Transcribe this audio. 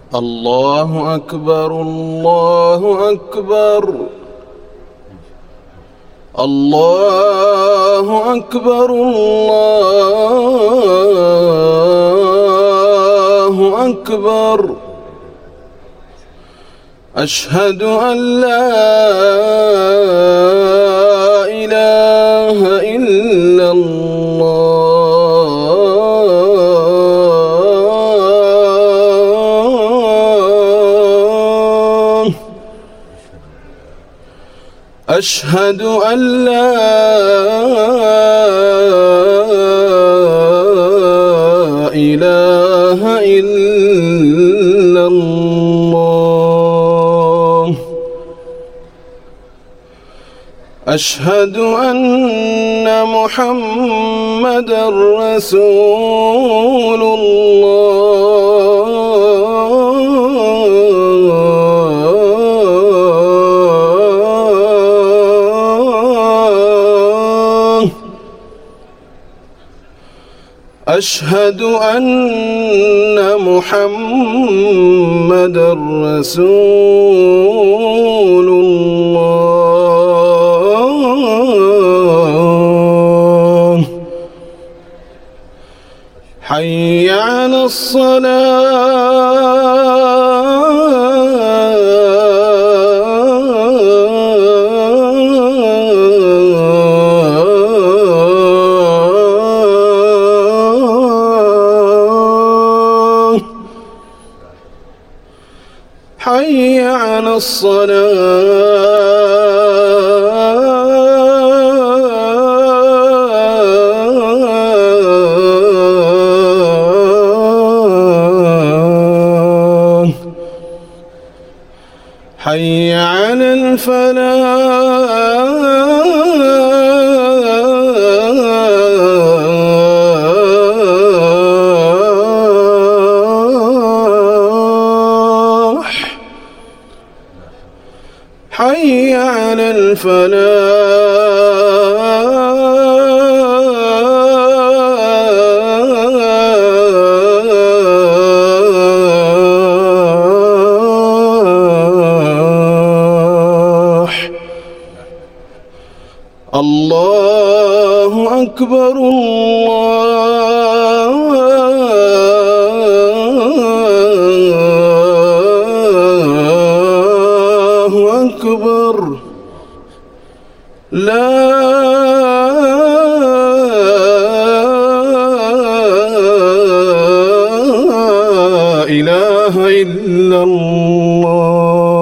الله أكبر الله أكبر الله أكبر الله أكبر. أشهد أن لا إله إلا الله. أشهد أن لا إله إلا الله. أشهد أن محمدًا رسول الله. أشهد أن محمدًا رسول الله. حي على الصلاة. حي على الصلاة. حي على الفلاح. حي على الفلاح. الله أكبر الله أكبر. لا إله إلا الله.